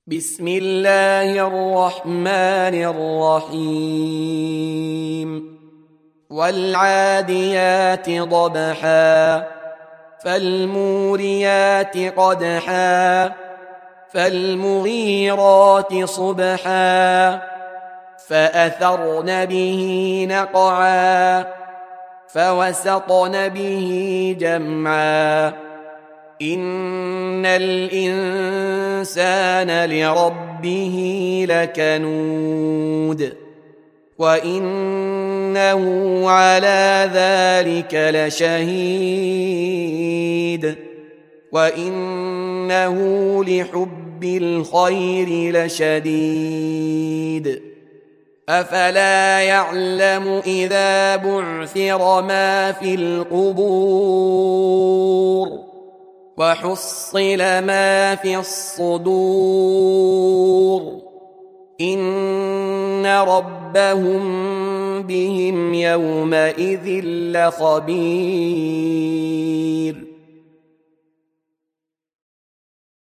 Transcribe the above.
بسم الله الرحمن الرحيم والعاديات ضبحا فالموريات قدحا فالمغيرات صبحا فأثرن به نقعا فوسطن به جمعا إن الإنسان لربه لكنود وإنه على ذلك لشهيد وإنه لحب الخير لشديد أفلا يعلم إذا بعثر ما في القبور وحصل ما في الصدور إن ربهم بهم يومئذ لخبير